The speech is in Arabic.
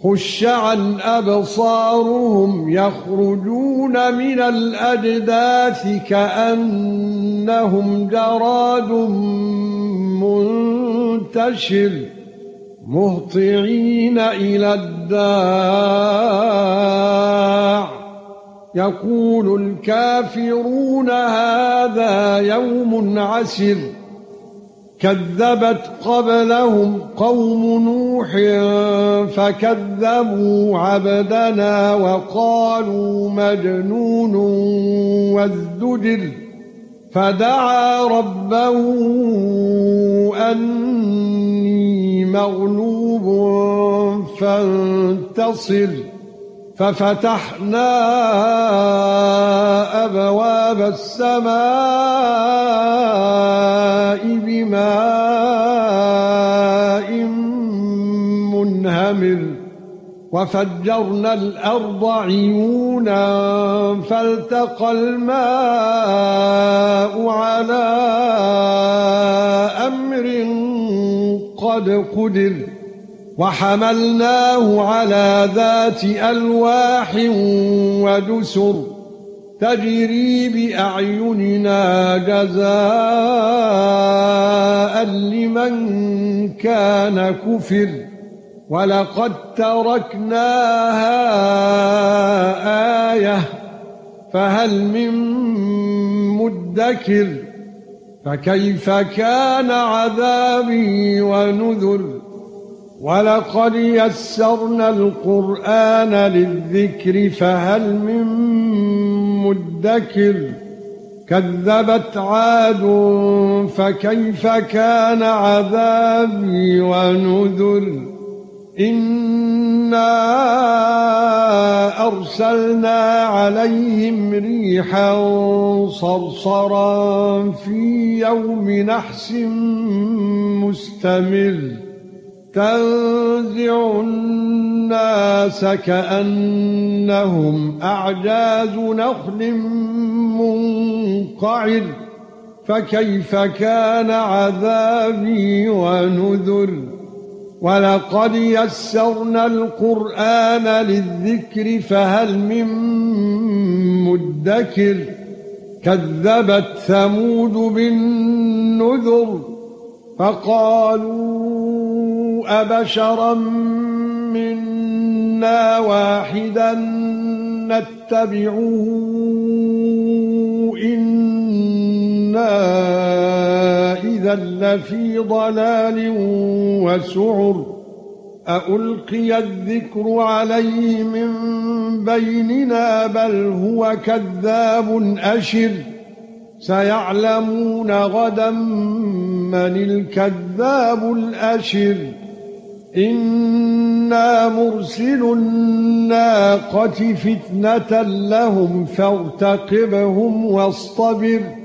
خُشَّ عَنْ أَبْصَارُهُمْ يَخْرُجُونَ مِنَ الْأَجْدَاثِ كَأَنَّهُمْ جَرَادٌ مُنْتَشِرٌ مُهْطِعِينَ إِلَى الدَّاعِ يَقُولُ الْكَافِرُونَ هَذَا يَوْمٌ عَسِرٌ كَذَّبَتْ قَبْلَهُمْ قَوْمُ نُوحٍ فَكَذَّبُوا عَبْدَنَا وَقَالُوا مَجْنُونٌ وَازْدُجِرَ فَدَعَا رَبَّهُ أَنِّي مَغْلُوبٌ فَانتَصِرْ فَفَتَحْنَا أَبْوَابَ السَّمَاءِ بِمَاءٍ مُنْهَمِرٍ وَفَجَّرْنَا الْأَرْضَ عُيُونًا فَالْتَقَى الْمَاءُ عَلَى أَمْرٍ قَدْ قُدِرَ وَحَمَلْنَاهُ عَلَى ذَاتِ أَلْوَاحٍ وَدُسُرٍ تَجْرِي بِأَعْيُنِنَا جَزَاءً لِمَنْ كَانَ كُفِرَ وَلَقَدْ تَرَكْنَاهَا آيَةً فَهَلْ مِن مُّدَّكِرٍ فَكَيْفَ كَانَ عَذَابِي وَنُذُرِ وَلَقَدْ يَسَّرْنَا الْقُرْآنَ لِلذِّكْرِ فَهَلْ مِن مُّدَّكِرٍ كَذَّبَتْ عَادٌ فَكَيْفَ كَانَ عَذَابِي وَنُذُرِ إِنَّا أَرْسَلْنَا عَلَيْهِمْ رِيحًا صَرْصَرًا فِي يَوْمِ نَحْسٍ مُسْتَمِرٍّ تَنزِعُ النَّاسَ كَأَنَّهُمْ أَعْجَازُ نَخْلٍ مُنقَعِرٍ فَكَيْفَ كَانَ عَذَابِي وَنُذُرِ وَلَقَدْ يَسَّرْنَا الْقُرْآنَ لِلذِّكْرِ فَهَلْ مِن مُّدَّكِرٍ كَذَّبَتْ ثَمُودُ بِالنُّذُرِ فَقَالُوا أَبَشَرًا مِنَّا وَاحِدًا نَتَّبِعُهُ إِنَّا إِذًا لَّفِي ضَلَالٍ وَسُعُرٍ أَأُلْقِيَ الذِّكْرُ عَلَيْهِ مِن بَيْنِنَا بَلْ هُوَ كَذَّابٌ أَشِرٌ سَيَعْلَمُونَ غَدًا مَّنِ الْكَذَّابُ الْأَشِرُ إِنَّا مُرْسِلُو النَّاقَةِ فِتْنَةً لَّهُمْ فَارْتَقِبْهُمْ وَاصْطَبِرْ